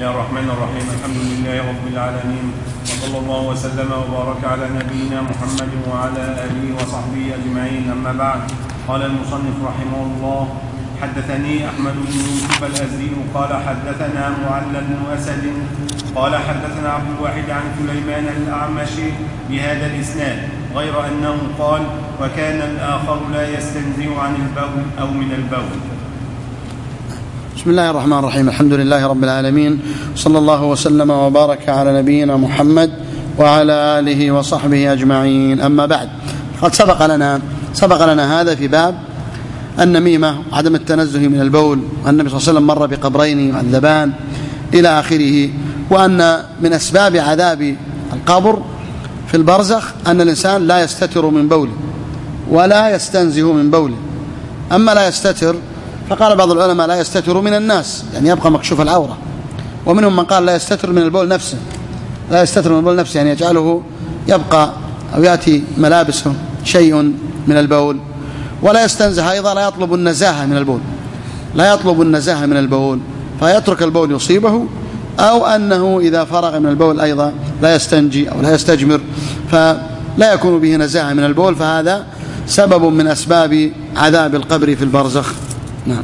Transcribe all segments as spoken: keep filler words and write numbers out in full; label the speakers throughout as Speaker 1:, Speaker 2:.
Speaker 1: الله الرحمن الرحيم. الحمد لله رب العالمين، وصلى الله وسلم وبارك على نبينا محمد وعلى آله وصحبه أجمعين. أما بعد، قال المصنف رحمه الله: حدثني أحمد بن يوسف الأزدي قال حدثنا معل بن أسد قال حدثنا عبد الواحد عن سليمان الأعمش بهذا الإسناد، غير أنه قال: وكان الآخر لا يستنزه عن البول أو من البول.
Speaker 2: بسم الله الرحمن الرحيم. الحمد لله رب العالمين، صلى الله وسلم وبارك على نبينا محمد وعلى آله وصحبه أجمعين. أما بعد، قد سبق لنا سبق لنا هذا في باب النميمة وعدم التنزه من البول، والنبي صلى الله عليه وسلم مر بقبرين يعذبان إلى آخره، وأن من أسباب عذاب القبر في البرزخ أن الإنسان لا يستتر من بوله ولا يستنزه من بوله. أما لا يستتر، فقال بعض العلماء لا يستتر من الناس، يعني يبقى مكشوف العورة، ومنهم من قال لا يستتر من البول نفسه، لا يستتر من البول نفسه يعني يجعله يبقى أو يأتي ملابسه شيء من البول. ولا يستنزه أيضا، لا يطلب النزاهة من البول، لا يطلب النزاهة من البول فيترك البول يصيبه، أو أنه إذا فرغ من البول أيضا لا يستنجي أو لا يستجمر فلا يكون به نزاهة من البول، فهذا سبب من أسباب عذاب القبر في البرزخ. نعم.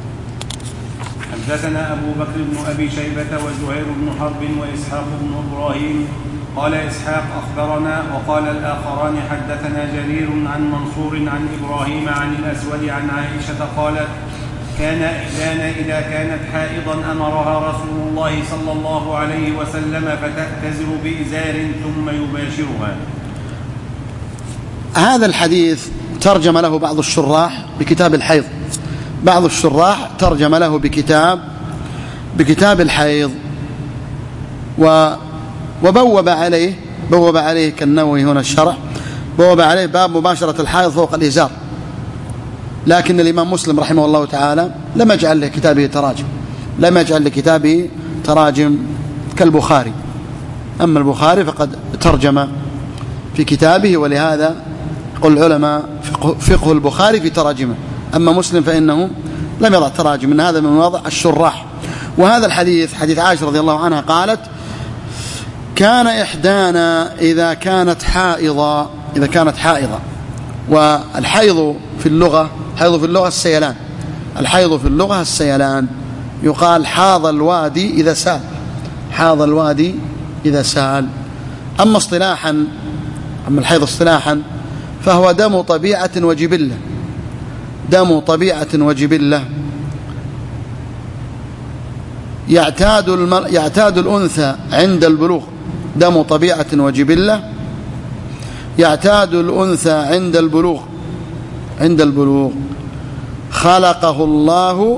Speaker 1: حدثنا أبو بكر بن أبي شيبة وزهير بن حرب وإسحاق بن إبراهيم. قال إسحاق: أخبرنا. وقال الآخران: حدثنا جرير عن منصور عن إبراهيم عن الأسود عن عائشة قالت: كان إحدانا إذا كانت حائضا أمرها رسول الله صلى الله عليه وسلم فتأتزر بإزار ثم يباشرها.
Speaker 2: هذا الحديث ترجم له بعض الشراح بكتاب الحيض، بعض الشراح ترجم له بكتاب بكتاب الحيض، وبوب عليه بوب عليه كالنووي هنا الشرح، بوب عليه باب مباشرة الحائض فوق الإزار. لكن الإمام مسلم رحمه الله تعالى لم يجعل لكتابه تراجم، لم يجعل لكتابه تراجم كالبخاري. أما البخاري فقد ترجم في كتابه، ولهذا يقول العلماء فقه البخاري في تراجمه. أما مسلم فإنه لم يضع تراجم، إن هذا من وضع الشراح. وهذا الحديث حديث عائشة رضي الله عنها قالت: كان إحدانا إذا كانت حائضة إذا كانت حائضة والحيض في اللغة حيض في اللغة السيلان الحيض في اللغة السيلان يقال حاض الوادي إذا سال حاض الوادي إذا سال. أما اصطلاحا أما الحيض اصطلاحا فهو دم طبيعة وجبلة دم طبيعة وجبلة يعتاد, المر... يعتاد الأنثى عند البلوغ دم طبيعة وجبلة يعتاد الأنثى عند البلوغ عند البلوغ خلقه الله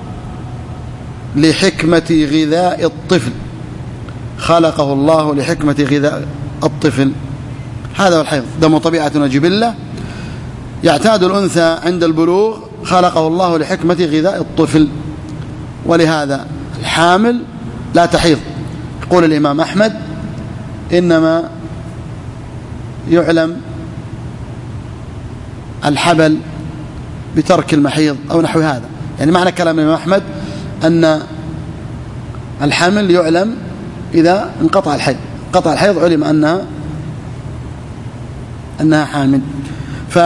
Speaker 2: لحكمة غذاء الطفل خلقه الله لحكمة غذاء الطفل. هذا هو الحيض، دم طبيعة وجبلة يعتاد الأنثى عند البلوغ خلقه الله لحكمة غذاء الطفل. ولهذا الحامل لا تحيض. يقول الإمام أحمد: إنما يعلم الحبل بترك المحيض أو نحو هذا. يعني معنى كلام الإمام أحمد أن الحمل يعلم إذا انقطع الحيض انقطع الحيض علم أنها أنها حامل. ف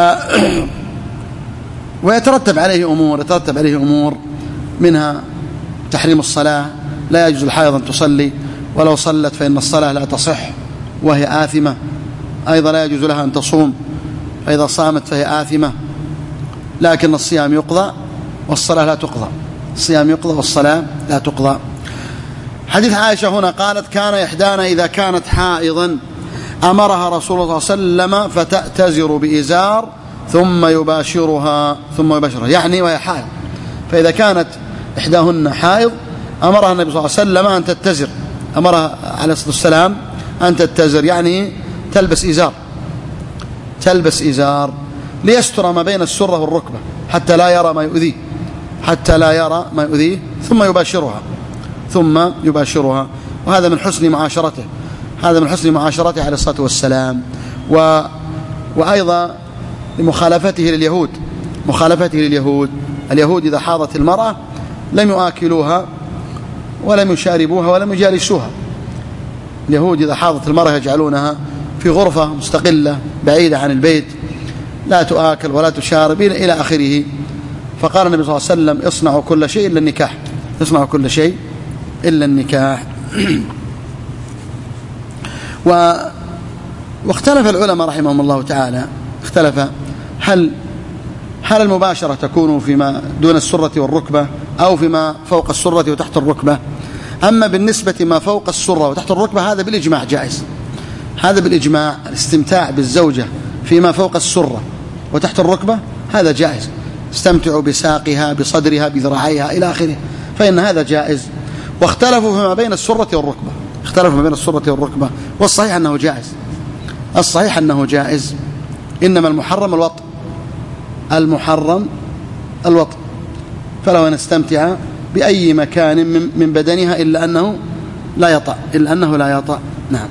Speaker 2: ويترتب عليه أمور يترتب عليه أمور منها تحريم الصلاة، لا يجوز الحائض أن تصلي، ولو صلت فإن الصلاة لا تصح وهي آثمة. أيضا لا يجوز لها أن تصوم، فإذا صامت فهي آثمة، لكن الصيام يقضى والصلاة لا تقضى الصيام يقضى والصلاة لا تقضى. حديث عائشة هنا قالت: كان إحدانا إذا كانت حائضا أمرها رسول الله صلى الله عليه وسلم فتأتزر بإزار ثم يباشرها ثم يباشرها يعني وهي حائض. فإذا كانت إحداهن حائض أمرها النبي صلى الله عليه وسلم أن تتزر أمرها عليه الصلاة والسلام أن تتزر يعني تلبس إزار تلبس إزار ليستر ما بين السرة والركبة حتى لا يرى ما يؤذيه حتى لا يرى ما يؤذيه ثم يباشرها ثم يباشرها وهذا من حسن معاشرته هذا من حسن معاشرته عليه الصلاة والسلام. و... وأيضا لمخالفته لليهود مخالفته لليهود اليهود إذا حاضت المرأة لم يؤكلوها ولم يشاربوها ولم يجالسوها. اليهود إذا حاضت المرأة يجعلونها في غرفة مستقلة بعيدة عن البيت، لا تؤكل ولا تشارب إلى آخره. فقال النبي صلى الله عليه وسلم اصنعوا كل شيء إلا النكاح، اصنعوا كل شيء إلا النكاح. و... واختلف العلماء رحمهم الله تعالى، اختلف هل هل المباشرة تكون فيما دون السرة والركبة أو فيما فوق السرة وتحت الركبة. أما بالنسبة ما فوق السرة وتحت الركبة هذا بالإجماع جائز، هذا بالإجماع. الاستمتاع بالزوجة فيما فوق السرة وتحت الركبة هذا جائز، استمتعوا بساقها بصدرها بذراعيها إلى آخره، فإن هذا جائز. واختلفوا فيما بين السرة والركبة، اختلفوا ما بين السرة والركبة، والصحيح أنه جائز، الصحيح أنه جائز. إنما المحرم الوطء، المحرم الوطء، فلو أن استمتع بأي مكان من بدنها إلا أنه لا يطأ، إلا أنه لا يطأ. نعم.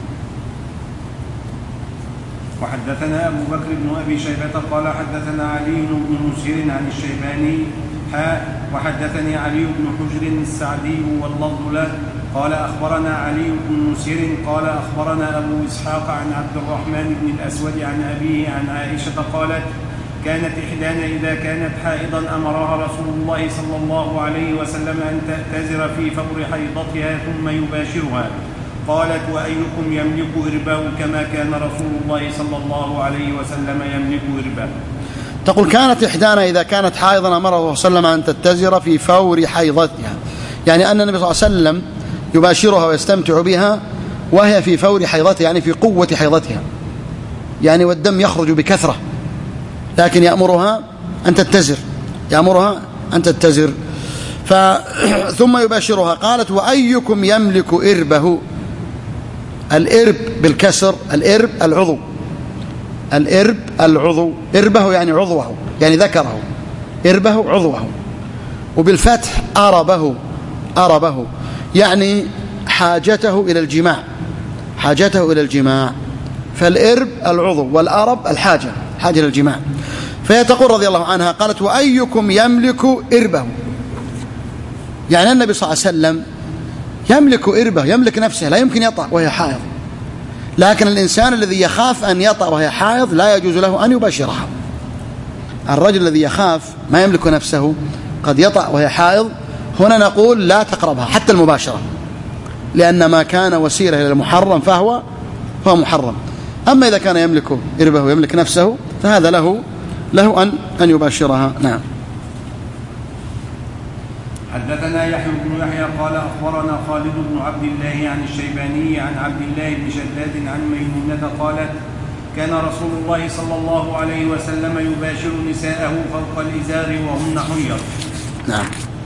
Speaker 1: وحدثنا أبو بكر بن أبي شيبة قال حدثنا علي بن مسهر عن الشيباني حاء وحدثني علي بن حجر السعدي واللفظ له قال أخبرنا علي بن مسهر قال أخبرنا أبو إسحاق عن عبد الرحمن بن الأسود عن أبيه عن عائشة قالت كانت إحدانا إذا كانت حائضا أمرها رسول الله صلى الله عليه وسلم أن تعتذر في فور حيضتها ثم يباشرها. قالت وأيكم يملك إربه كما كان رسول الله صلى الله عليه وسلم يملك إربه.
Speaker 2: تقول كانت إحدانا إذا كانت حائضا أمره صلى الله عليه وسلم أن تتزر في فور حيضتها، يعني أن النبي صلى الله عليه وسلم يباشرها ويستمتع بها وهي في فور حيضتها، يعني في قوة حيضتها، يعني والدم يخرج بكثرة، لكن يأمرها أن تتزر، يأمرها أن تتزر ف... ثم يباشرها. قالت وأيكم يملك إربه. الإرب بالكسر، الإرب العضو، الإرب العضو، إربه يعني عضوه، يعني ذكره، إربه عضوه. وبالفتح أربه، أربه يعني حاجته إلى الجماع، حاجته إلى الجماع. فالإرب العضو والأرب الحاجة، حاجة للجماع. فيتقول رضي الله عنها قالت وأيكم يملك إربه، يعني النبي صلى الله عليه وسلم يملك إربه، يملك نفسه، لا يمكن يطأ وهي حائض. لكن الإنسان الذي يخاف أن يطأ وهي حائض لا يجوز له أن يباشرها. الرجل الذي يخاف ما يملك نفسه قد يطأ وهي حائض، هنا نقول لا تقربها حتى المباشرة، لأن ما كان وسيلة إلى المحرم فهو فهو محرم. أما إذا كان يملك إربه ويملك نفسه فهذا له له أن أن يباشرها. نعم.
Speaker 1: حدثنا يحيى بن يحيى قال أخبرنا خالد بن عبد الله عن الشيباني عن عبد الله بن شداد عن ميمونة قالت كان رسول الله صلى الله عليه وسلم يباشر نساءه فوق الإزار وهن حيض.
Speaker 2: نعم.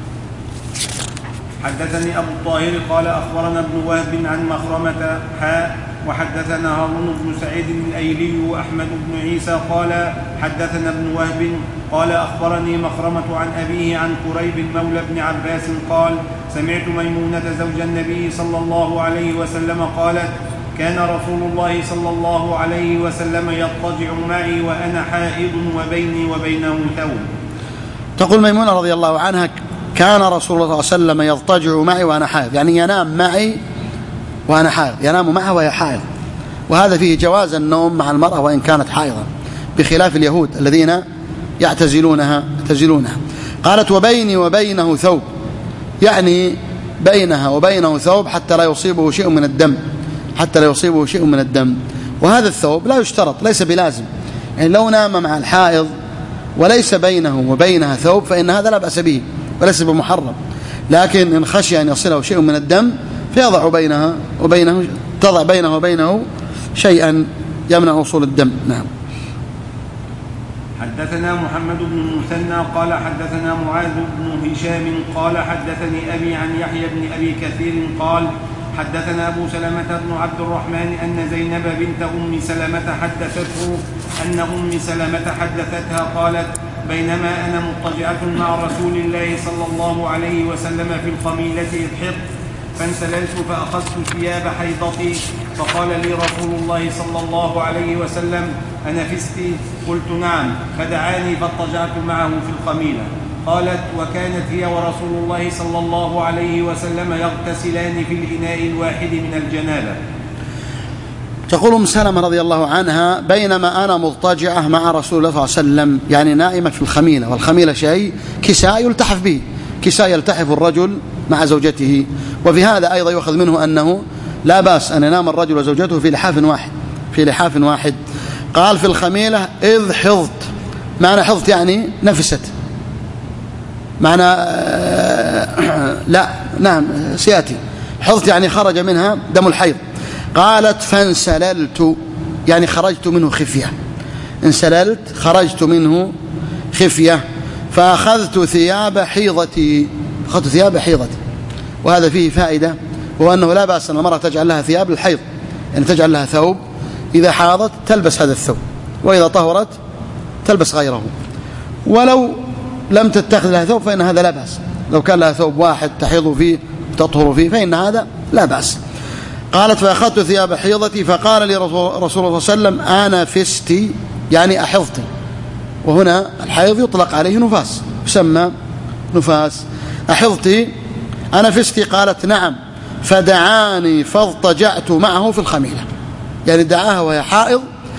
Speaker 1: حدثني أبو الطاهر قال أخبرنا ابن وهب عن مخرمة حاء وحدثنا هارون بن سعيد الأيلي وأحمد بن عيسى قال حدثنا ابن وهب قال أخبرني مخرمة عن أبيه عن قريب مولى بن عباس قال سمعت ميمونة زوج النبي صلى الله عليه وسلم قالت كان رسول الله صلى الله عليه وسلم يضطجع معي وأنا حائض وبيني وبينه ثوب.
Speaker 2: تقول ميمونة رضي الله عنها كان رسول الله صلى الله عليه وسلم يضطجع معي وأنا حائض، يعني ينام معي وأنا حائض، ينام معها وهي حائض. وهذا فيه جواز النوم مع المرأة وإن كانت حائضا، بخلاف اليهود الذين يعتزلونها يعتزلونها. قالت وبيني وبينه ثوب، يعني بينها وبينه ثوب حتى لا يصيبه شيء من الدم، حتى لا يصيبه شيء من الدم. وهذا الثوب لا يشترط، ليس بلازم، يعني لو نام مع الحائض وليس بينه وبينها ثوب فإن هذا لا بأس به وليس بمحرم. لكن إن خشي أن يصله شيء من الدم فيضع بينها وبينه، تضع بينه وبينه شيئا يمنع وصول الدم. نعم.
Speaker 1: حدثنا محمد بن المثنى قال حدثنا معاذ بن هشام قال حدثني أبي عن يحيى بن أبي كثير قال حدثنا أبو سلمة بن عبد الرحمن أن زينب بنت أم سلمة حدثته أن أم سلمة حدثتها قالت بينما أنا مضطجعة مع رسول الله صلى الله عليه وسلم في الخميلة إذ حط فانسللت فأخذت ثياب حيضتي فقال لي رسول الله صلى الله عليه وسلم أنفست؟ قلت نعم، فدعاني فاضطجعت معه في الخميلة. قالت: وكانت هي ورسول الله صلى الله عليه وسلم يغتسلان في الإناء الواحد من الجنابة.
Speaker 2: تقول أم سلمة رضي الله عنها: بينما أنا مضطجعة مع رسول الله صلى الله عليه وسلم، يعني نائمة في الخميلة، والخميلة شيء كساء يلتحف به، كساء يلتحف الرجل مع زوجته. وفي هذا أيضا يؤخذ منه أنه لا بأس أن ينام الرجل وزوجته في لحاف واحد في لحاف واحد. قال: في الخميلة إذ حظت. معنى حظت يعني نفست، معنى لا نعم سيأتي. حظت يعني خرج منها دم الحيض. قالت: فانسللت، يعني خرجت منه خفية. انسللت خرجت منه خفية. فأخذت ثياب حيضتي، أخذت ثياب حيضتي. وهذا فيه فائدة، وهو أنه لا بأس أن المرأة تجعل لها ثياب للحيض، يعني تجعل لها ثوب إذا حاضت تلبس هذا الثوب، وإذا طهرت تلبس غيره. ولو لم تتخذ لها ثوب فإن هذا لا بأس، لو كان لها ثوب واحد تحيض فيه وتطهر فيه فإن هذا لا بأس. قالت: فأخذت ثياب حيضتي فقال لي رسول الله صلى الله عليه وسلم: أنا فستي، يعني أحضتي. وهنا الحيض يطلق عليه نفاس، يسمى نفاس. أحضتي أنا فستي؟ قالت: نعم. فدعاني فاضطجعت معه في الخميلة، يعني دعاها وهي حائض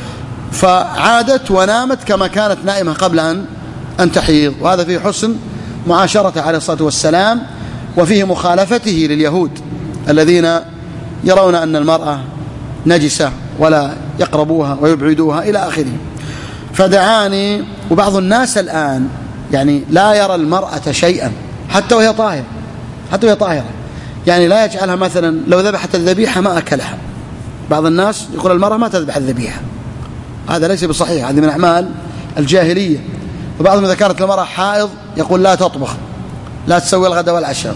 Speaker 2: فعادت ونامت كما كانت نائمة قبل أن أن تحيض. وهذا فيه حسن معاشرته عليه الصلاة والسلام، وفيه مخالفته لليهود الذين يرون أن المرأة نجسة ولا يقربوها ويبعدوها إلى آخره. فدعاني. وبعض الناس الآن يعني لا يرى المرأة شيئا حتى وهي طاهرة، حتى وهي طاهرة، يعني لا يجعلها مثلا لو ذبحت الذبيحة ما أكلها. بعض الناس يقول المرأة ما تذبح الذبيحة، هذا ليس بصحيح، هذه من أعمال الجاهلية. وبعضهم إذا كانت المرأة حائض يقول لا تطبخ، لا تسوي الغداء والعشاء.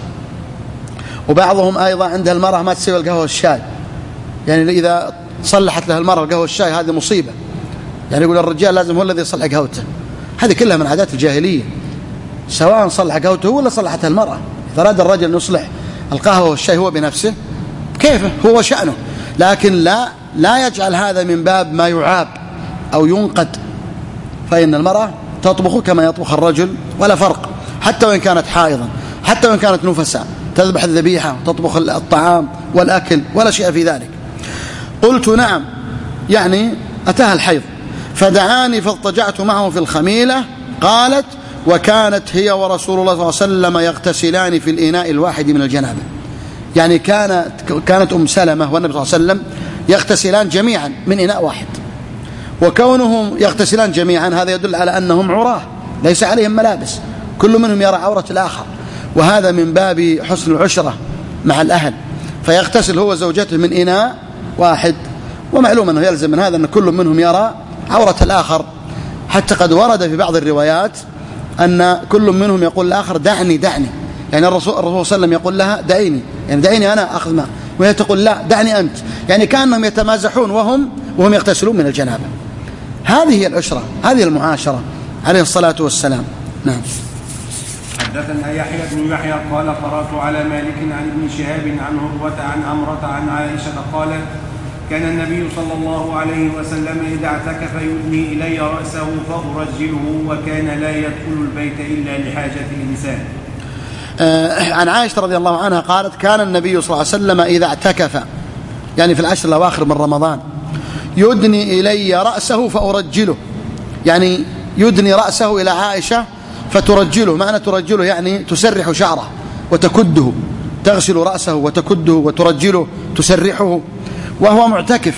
Speaker 2: وبعضهم أيضا عندها المرأة ما تسوي القهوة والشاي، يعني إذا صلحت لها المرأة القهوة والشاي هذه مصيبة، يعني يقول الرجال لازم هو الذي يصلح قهوته. هذه كلها من عادات الجاهلية، سواء صلح قهوته ولا صلحتها المرأة. إذا أراد الرجل أن يصلح القهوة والشاي هو بنفسه كيفه، هو شأنه، لكن لا لا يجعل هذا من باب ما يعاب أو ينقد. فإن المرأة تطبخ كما يطبخ الرجل ولا فرق، حتى وإن كانت حائضا، حتى وإن كانت نفساء، تذبح الذبيحة وتطبخ الطعام والأكل ولا شيء في ذلك. قلت: نعم، يعني أتاها الحيض. فدعاني فاضطجعت معه في الخميلة. قالت: وكانت هي ورسول الله صلى الله عليه وسلم يغتسلان في الإناء الواحد من الجنابة، يعني كانت كانت أم سلمة والنبي صلى الله عليه وسلم يغتسلان جميعا من إناء واحد. وكونهم يغتسلان جميعا هذا يدل على أنهم عراه، ليس عليهم ملابس، كل منهم يرى عورة الآخر، وهذا من باب حسن العشرة مع الأهل. فيغتسل هو زوجته من إناء واحد، ومعلوم أنه يلزم من هذا أن كل منهم يرى عورة الآخر، حتى قد ورد في بعض الروايات أن كل منهم يقول الآخر: دعني دعني، يعني الرسول الرسول صلى الله عليه وسلم يقول لها: دعيني، يعني دعيني أنا أخذ ماء، وهي تقول: لا دعني أنت، يعني كأنهم يتمازحون وهم وهم يغتسلون من الجنابة. هذه هي العشرة، هذه المعاشرة عليه الصلاة والسلام. نعم.
Speaker 1: حدثنا يحيى بن يحيى قال: قرأت على مالك عن ابن شهاب عن عروة عن عمرة عن عائشة قالت: كان النبي صلى الله عليه وسلم إذا اعتكف يدني إلي رأسه فأرجله، وكان لا يدخل البيت إلا لحاجة الإنسان.
Speaker 2: آه عن عائشة رضي الله عنها قالت: كان النبي صلى الله عليه وسلم إذا اعتكف، يعني في العشر الأواخر من رمضان، يدني إلي رأسه فأرجله، يعني يدني رأسه إلى عائشة فترجله. معنى ترجله يعني تسرح شعره وتكده، تغسل رأسه وتكده وترجله تسرحه وهو معتكف.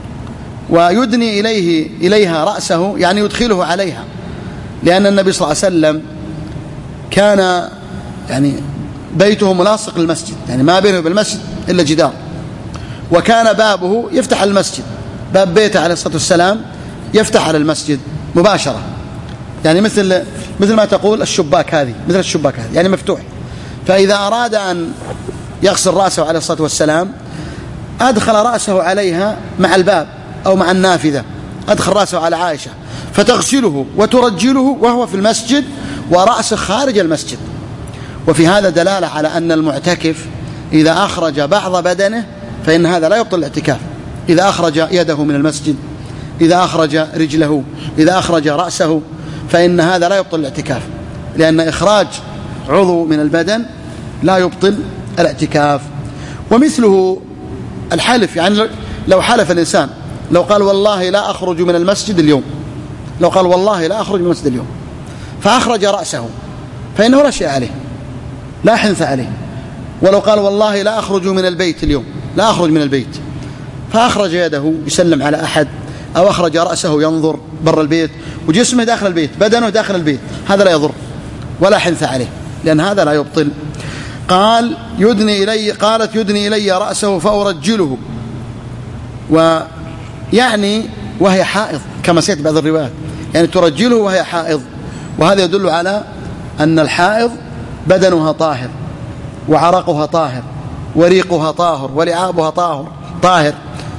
Speaker 2: ويدني إليه إليها رأسه يعني يدخله عليها، لأن النبي صلى الله عليه وسلم كان يعني بيته ملاصق للمسجد، يعني ما بينه وبين المسجد إلا جدار، وكان بابه يفتح على المسجد، باب بيته عليه الصلاة والسلام يفتح على المسجد مباشرة، يعني مثل مثل ما تقول الشباك هذه، مثل الشباك هذه يعني مفتوح. فإذا أراد أن يغسل رأسه عليه الصلاة والسلام أدخل رأسه عليها مع الباب أو مع النافذة، أدخل رأسه على عائشة فتغسله وترجله وهو في المسجد ورأسه خارج المسجد. وفي هذا دلالة على أن المعتكف إذا أخرج بعض بدنه فإن هذا لا يبطل الاعتكاف. إذا أخرج يده من المسجد، إذا أخرج رجله، إذا أخرج رأسه، فإن هذا لا يبطل الاعتكاف. لأن إخراج عضو من البدن لا يبطل الاعتكاف. ومثله الحلف، يعني لو حلف الإنسان، لو قال والله لا أخرج من المسجد اليوم، لو قال والله لا أخرج من المسجد اليوم فأخرج رأسه فإنه لا شيء عليه، لا حنث عليه. ولو قال والله لا أخرج من البيت اليوم، لا أخرج من البيت، فأخرج يده يسلم على أحد، أو أخرج رأسه ينظر برا البيت وجسمه داخل البيت، بدنه داخل البيت، هذا لا يضر ولا حنث عليه، لأن هذا لا يبطل. قال يدني إلي، قالت يدني إلي رأسه فأرجله، ويعني وهي حائض كما سيأتي بعض الروايات، يعني ترجله وهي حائض، وهذا يدل على أن الحائض بدنها طاهر وعرقها طاهر وريقها طاهر ولعابها طاهر طاهر.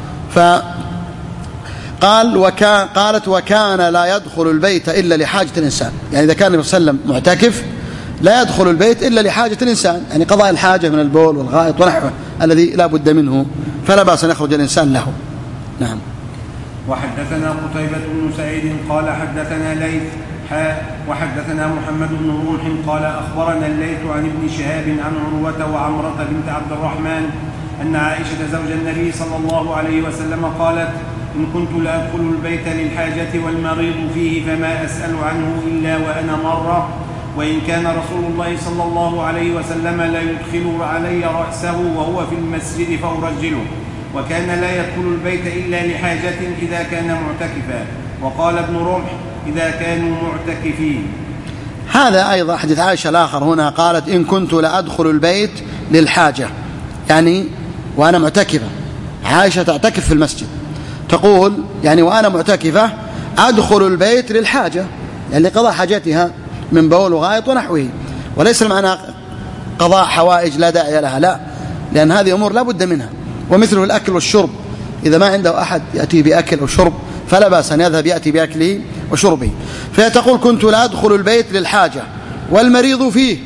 Speaker 2: فقال وكان قالت وكان لا يدخل البيت إلا لحاجة الإنسان، يعني إذا كان النبي صلى الله عليه وسلم معتكف لا يدخل البيت إلا لحاجة الإنسان، يعني قضاء الحاجة من البول والغائط ونحوه الذي لا بد منه، فلا بأس أن يخرج الإنسان له. نعم.
Speaker 1: وحدثنا قتيبة بن سعيد قال حدثنا ليث حاء وحدثنا محمد بن رمح قال أخبرنا الليث عن ابن شهاب عن عروة وعمرة بنت عبد الرحمن أن عائشة زوج النبي صلى الله عليه وسلم قالت إن كنت لأدخل البيت للحاجة والمريض فيه فما أسأل عنه إلا وأنا مرة، وإن كان رسول الله صلى الله عليه وسلم لا يدخل علي رأسه وهو في المسجد فأرجله، وكان لا يدخل البيت إلا لحاجة إذا كان معتكفا. وقال ابن رمح إذا كانوا معتكفين.
Speaker 2: هذا أيضا حديث عائشة الآخر هنا، قالت إن كنت لأدخل البيت للحاجة، يعني وأنا معتكفة. عائشة تعتكف في المسجد، تقول يعني وأنا معتكفة أدخل البيت للحاجة، يعني لقضاء حاجتها من بول وغائط ونحوه، وليس المعنى قضاء حوائج لا داعي لها، لا، لأن هذه أمور لا بد منها. ومثله الأكل والشرب، إذا ما عنده أحد يأتي بأكل أو شرب فلا بأس أن يذهب يأتي بأكله وشربه. فهي تقول كنت لا أدخل البيت للحاجة والمريض فيه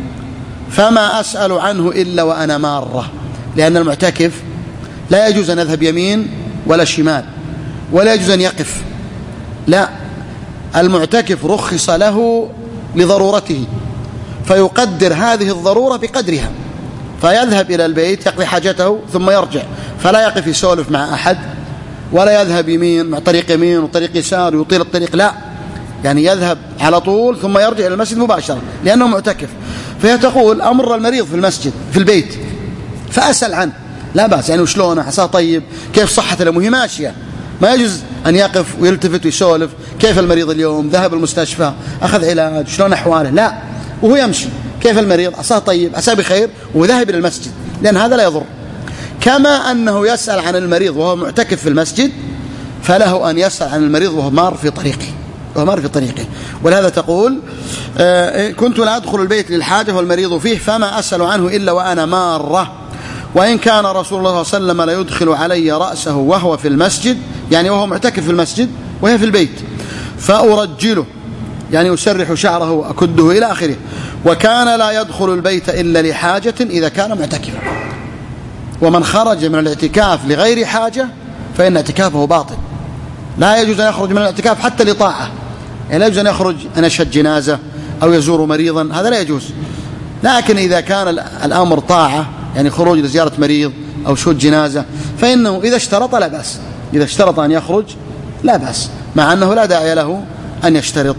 Speaker 2: فما أسأل عنه إلا وأنا مارة، لأن المعتكف لا يجوز أن يذهب يمين ولا شمال، ولا يجوز أن يقف، لا، المعتكف رخص له لضرورته فيقدر هذه الضرورة بقدرها، فيذهب إلى البيت يقضي حاجته ثم يرجع، فلا يقف يسولف مع أحد، ولا يذهب يمين مع طريق يمين وطريق يسار ويطيل الطريق، لا، يعني يذهب على طول ثم يرجع إلى المسجد مباشرة لأنه معتكف. فهي تقول أمر المريض في المسجد في البيت فأسأل عنه، لا بأس، يعني وشلونه، حساه طيب، كيف صحته، لمه ماشية، ما يجوز أن يقف ويلتفت ويسولف كيف المريض اليوم، ذهب المستشفى، أخذ علاج، شلون أحواله، لا، وهو يمشي كيف المريض، عساه طيب، عساه بخير، وذهب إلى المسجد، لأن هذا لا يضر. كما أنه يسأل عن المريض وهو معتكف في المسجد، فله أن يسأل عن المريض وهو مار في طريقه وهو مار في طريقه ولهذا تقول آه كنت لا أدخل البيت للحاجة والمريض فيه فما أسأل عنه إلا وأنا مارة، وإن كان رسول الله صلى الله عليه وسلم لا يدخل علي رأسه وهو في المسجد، يعني وهو معتكف في المسجد وهي في البيت، فأرجله، يعني أسرح شعره وأكده إلى آخره. وكان لا يدخل البيت إلا لحاجة إذا كان معتكفا، ومن خرج من الاعتكاف لغير حاجة فإن اعتكافه باطل، لا يجوز أن يخرج من الاعتكاف حتى لطاعة، يعني لا يجوز أن يخرج أن يشهد جنازة أو يزور مريضا، هذا لا يجوز. لكن إذا كان الأمر طاعة، يعني خروج لزيارة مريض أو شهود جنازة، فإنه إذا اشترط لا بأس، إذا اشترط أن يخرج لا بأس، مع أنه لا داعي له أن يشترط.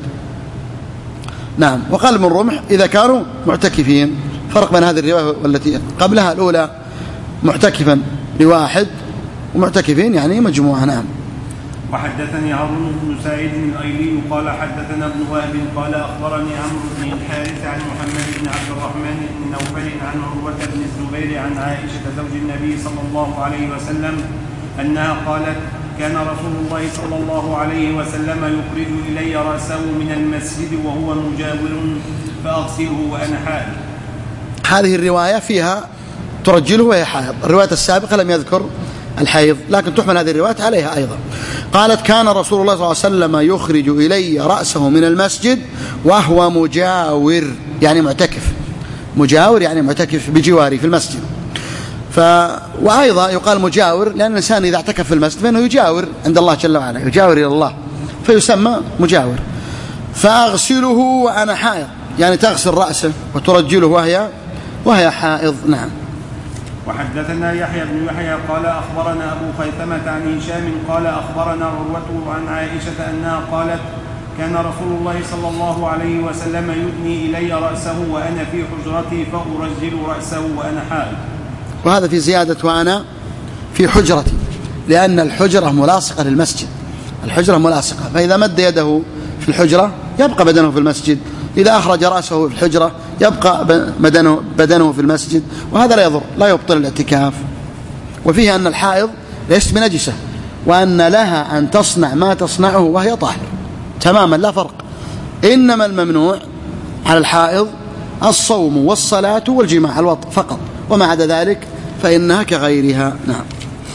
Speaker 2: نعم. وقال ابن رمح إذا كانوا معتكفين، فرق بين هذه الرواية والتي قبلها، الأولى معتكفا لواحد ومعتكفين يعني مجموعة. نعم.
Speaker 1: وحدثني هارون بن سعيد الأيلي قال حدثنا ابن وهب قال أخبرني عمرو بن الحارث عن محمد بن عبد الرحمن بن نوفل عن عروة بن الزبير عن عائشة زوج النبي صلى الله عليه وسلم أنها قالت كان رسول الله صلى الله عليه وسلم يخرج إلي رأسه من المسجد وهو مجاور فأغسله وأنا حائض.
Speaker 2: هذه الرواية فيها ترجله وهي حائض، الرواية السابقة لم يذكر الحيض، لكن تحمل هذه الرواية عليها أيضا. قالت كان رسول الله صلى الله عليه وسلم يخرج إلي رأسه من المسجد وهو مجاور، يعني معتكف، مجاور يعني معتكف بجواري في المسجد. ف... وأيضا يقال مجاور لأن الإنسان إذا اعتكف في المسجد فإنه يجاور عند الله جل وعلا، يجاور إلى الله، فيسمى مجاور. فأغسله وأنا حائض، يعني تغسل رأسه وترجله وهي وهي حائض. نعم.
Speaker 1: وحدثنا يحيى بن يحيى قال أخبرنا أبو خيثمة عن هشام قال أخبرنا عروة عن عائشة أنها قالت كان رسول الله صلى الله عليه وسلم يدني إلي رأسه وأنا في حجرتي فأرجل رأسه وأنا حائض.
Speaker 2: وهذا في زيادة وأنا في حجرتي، لأن الحجرة ملاصقة للمسجد، الحجرة ملاصقة، فإذا مد يده في الحجرة يبقى بدنه في المسجد، إذا أخرج رأسه في الحجرة يبقى بدنه, بدنه في المسجد، وهذا لا يضر لا يبطل الاعتكاف. وفيه أن الحائض ليست بنجسة، وأن لها أن تصنع ما تصنعه وهي طاهر تماما لا فرق، إنما الممنوع على الحائض الصوم والصلاة والجماع الوطء فقط، وما عدا ذلك فإنها كغيرها. نعم.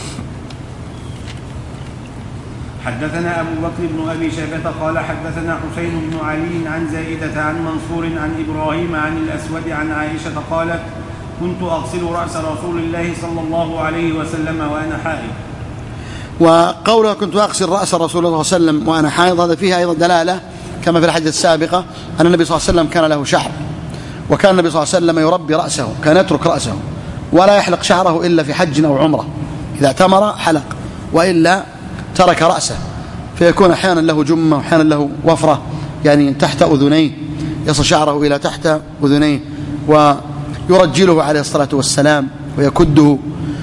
Speaker 1: حدثنا أبو بكر بن أبي شيبة قال حدثنا حسين بن علي عن زائدة عن منصور عن إبراهيم عن الأسود عن عائشة قالت كنت أغسل رأس رسول الله صلى الله عليه وسلم وأنا حائض.
Speaker 2: وقولها كنت أغسل رأس رسول الله صلى الله عليه وسلم وأنا حائض هذا فيها أيضا دلالة كما في الحديث السابقة أن النبي صلى الله عليه وسلم كان له شعر، وكان النبي صلى الله عليه وسلم يربي رأسه، كان يترك رأسه ولا يحلق شعره إلا في حج أو عمرة، إذا اعتمر حلق وإلا ترك رأسه، فيكون أحيانا له جمة وأحيانا له وفرة يعني تحت أذنيه، يصل شعره إلى تحت أذنيه ويرجله عليه الصلاة والسلام ويكده.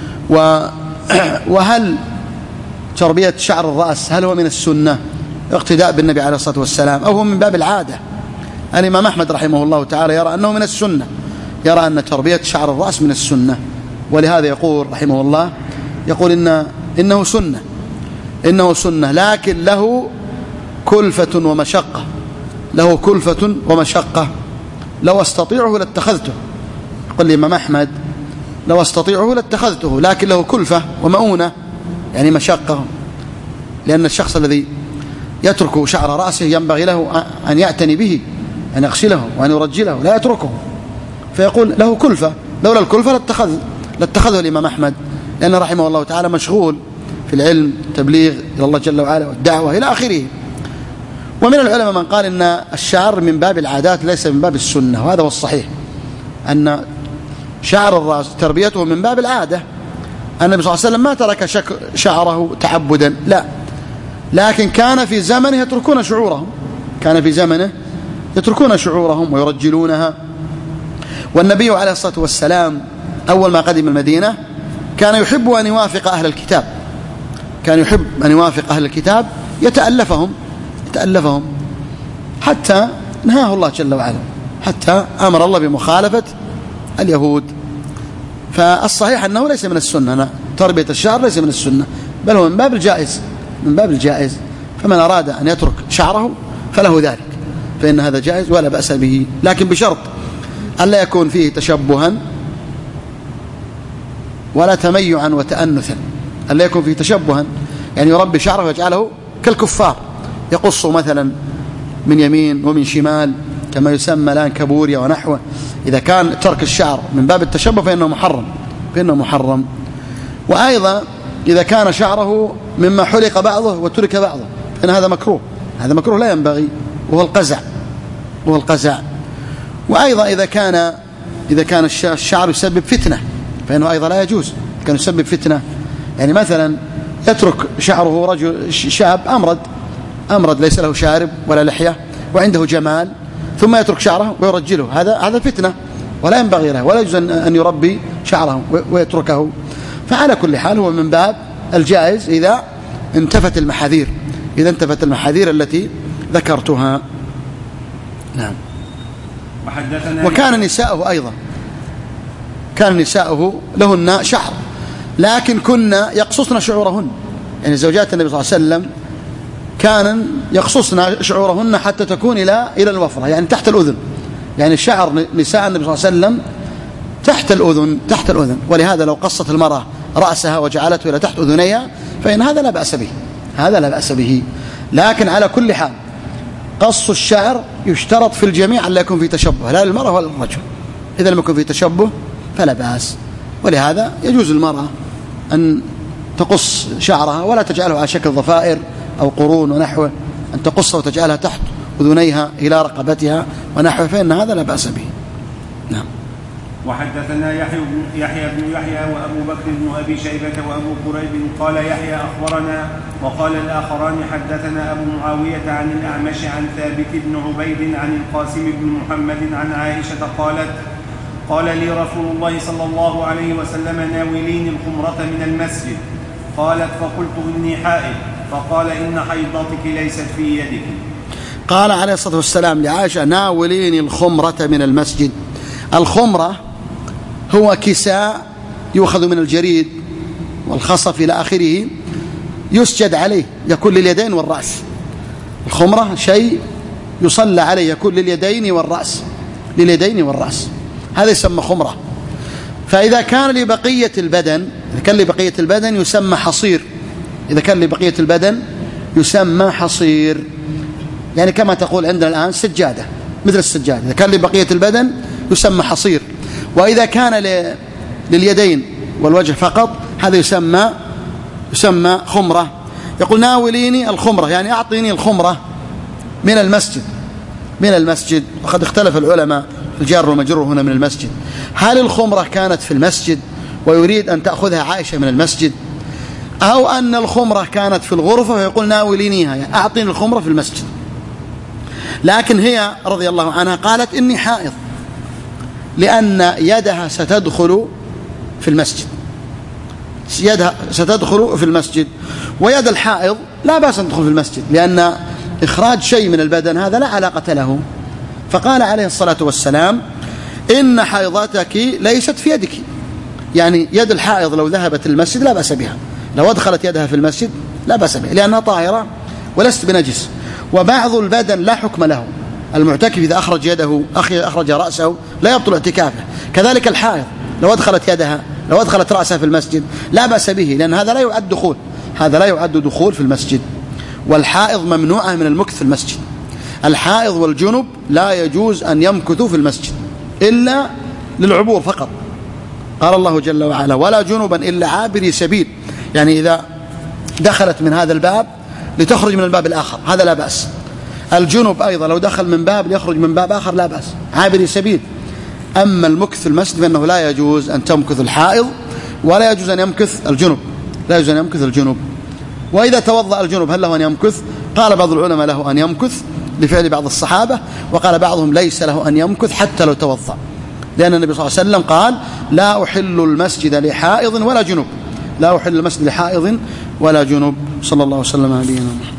Speaker 2: وهل تربية شعر الرأس هل هو من السنة اقتداء بالنبي عليه الصلاة والسلام أو هو من باب العادة؟ الإمام أحمد رحمه الله تعالى يرى أنه من السنة، يرى أن تربية شعر الرأس من السنة، ولهذا يقول رحمه الله يقول إن إنه سنة إنه سنة لكن له كلفة ومشقة، له كلفة ومشقة، لو استطيعه لاتخذته، يقول الإمام أحمد لو استطيعه لاتخذته، لكن له كلفة ومؤونة يعني مشقة، لأن الشخص الذي يترك شعر رأسه ينبغي له أن يعتني به، أن يغسله وأن يرجله، لا يتركه، فيقول له كلفة، لولا الكلفة لاتخذ لاتخذه الإمام أحمد، لأن رحمه الله تعالى مشغول في العلم تبليغ إلى الله جل وعلا والدعوة إلى آخره. ومن العلماء من قال إن الشعر من باب العادات ليس من باب السنة، وهذا هو الصحيح، أن شعر الرأس تربيته من باب العادة. النبي صلى الله عليه وسلم ما ترك شعره تعبدا، لا، لكن كان في زمنه يتركون شعورهم، كان في زمنه يتركون شعورهم ويرجلونها. والنبي عليه الصلاة والسلام أول ما قدم المدينة كان يحب أن يوافق أهل الكتاب، كان يحب أن يوافق أهل الكتاب يتألفهم يتألفهم حتى نهاه الله جل وعلا، حتى أمر الله بمخالفة اليهود. فالصحيح أنه ليس من السنة، تربية الشعر ليس من السنة، بل هو من باب الجائز، من باب الجائز، فمن أراد أن يترك شعره فله ذلك، فإن هذا جائز ولا بأس به، لكن بشرط أن لا يكون فيه تشبها ولا تميعا وتأنثا، أن لا يكون فيه تشبها، يعني يربي شعره ويجعله كالكفار، يقص مثلا من يمين ومن شمال كما يسمى الآن كابوريا ونحوه. إذا كان ترك الشعر من باب التشبه فإنه محرم، فإنه محرم. وأيضا إذا كان شعره مما حلق بعضه وترك بعضه فإن هذا مكروه، هذا مكروه لا ينبغي، وهو القزع، وهو القزع. وأيضا إذا كان إذا كان الشعر يسبب فتنة فإنه أيضا لا يجوز، كان يسبب فتنة، يعني مثلا يترك شعره رجل شاب أمرد أمرد ليس له شارب ولا لحية وعنده جمال، ثم يترك شعره ويرجله، هذا هذا فتنة ولا ينبغي له، ولا يجوز أن يربي شعره ويتركه. فعلى كل حال هو من باب الجائز إذا انتفت المحاذير، إذا انتفت المحاذير التي ذكرتها. نعم. وكان نساؤه أيضا كان نساؤه لهن شعر، لكن كنا يقصصن شعورهن، يعني زوجات النبي صلى الله عليه وسلم كان يقصصن شعورهن حتى تكون إلى إلى الوفرة، يعني تحت الأذن، يعني شعر نساء النبي صلى الله عليه وسلم تحت الأذن تحت الأذن ولهذا لو قصت المرأة رأسها وجعلته إلى تحت أذنيها فإن هذا لا بأس به، هذا لا بأس به. لكن على كل حال قص الشعر يشترط في الجميع أن لا يكون في تشبه، لا للمرأة ولا للرجل، إذا لم يكن في تشبه فلا بأس. ولهذا يجوز المرأة أن تقص شعرها ولا تجعله على شكل ضفائر أو قرون ونحوه، أن تقصه وتجعلها تحت أذنيها إلى رقبتها ونحوه، فإن هذا لا بأس به. نعم.
Speaker 1: وحدثنا يحيى بن يحيى بن يحيى وأبو بكر بن أبي شيبة وأبو قريب قال يحيى أخبرنا، وقال الآخران حدثنا أبو معاوية عن الأعمش عن ثابت بن عبيد عن القاسم بن محمد عن عائشة قالت قال لي رسول الله صلى الله عليه وسلم ناوليني الخمرة من المسجد، قالت فقلت إني حائض، فقال إن حيضتك ليست في يدك.
Speaker 2: قال عليه الصلاة والسلام لعائشة ناوليني الخمرة من المسجد. الخمرة هو كساء يؤخذ من الجريد والخصف إلى آخره، يسجد عليه، يكون لليدين والرأس. الخمرة شيء يصلى عليه، يكون لليدين والرأس، لليدين والرأس، هذا يسمى خمرة. فإذا كان لبقية البدن، إذا كان لبقية البدن يسمى حصير، إذا كان لبقية البدن يسمى حصير، يعني كما تقول عندنا الآن سجادة، مثل السجادة، إذا كان لبقية البدن يسمى حصير. وإذا كان لليدين والوجه فقط هذا يسمى يسمى خمرة. يقول ناوليني الخمرة، يعني أعطيني الخمرة من المسجد، من المسجد. وقد اختلف العلماء الجار والمجرور هنا من المسجد، هل الخمرة كانت في المسجد ويريد أن تأخذها عائشة من المسجد، أو أن الخمرة كانت في الغرفة ويقول ناولينيها، يعني أعطيني الخمرة في المسجد. لكن هي رضي الله عنها قالت إني حائض، لأن يدها ستدخل في المسجد، يدها ستدخل في المسجد، ويد الحائض لا بأس أن تدخل في المسجد، لأن إخراج شيء من البدن هذا لا علاقة له. فقال عليه الصلاة والسلام إن حيضتك ليست في يدك، يعني يد الحائض لو ذهبت المسجد لا بأس بها، لو أدخلت يدها في المسجد لا بأس بها، لأنها طاهرة ولست بنجس. وبعض البدن لا حكم له، المعتكف إذا أخرج يده أخرج رأسه لا يبطل اعتكافه، كذلك الحائض لو أدخلت يدها لو أدخلت رأسها في المسجد لا بأس به، لأن هذا لا يعد دخول، هذا لا يعد دخول في المسجد. والحائض ممنوعة من المكث في المسجد، الحائض والجنب لا يجوز أن يمكثوا في المسجد إلا للعبور فقط. قال الله جل وعلا ولا جنبا إلا عابري سبيل، يعني إذا دخلت من هذا الباب لتخرج من الباب الآخر هذا لا بأس. الجنب أيضا لو دخل من باب ليخرج من باب آخر لا بأس، عابري سبيل. أما المكث في المسجد فإنه لا يجوز أن تمكث الحائض ولا يجوز أن يمكث الجنب، لا يجوز أن يمكث الجنب. وإذا توضأ الجنب هل له أن يمكث؟ قال بعض العلماء له أن يمكث لفعل بعض الصحابة، وقال بعضهم ليس له أن يمكث حتى لو توضأ، لأن النبي صلى الله عليه وسلم قال لا أحل المسجد لحائض ولا جنب، لا أحل المسجد لحائض ولا جنب. صلى الله وسلم على نبينا محمد.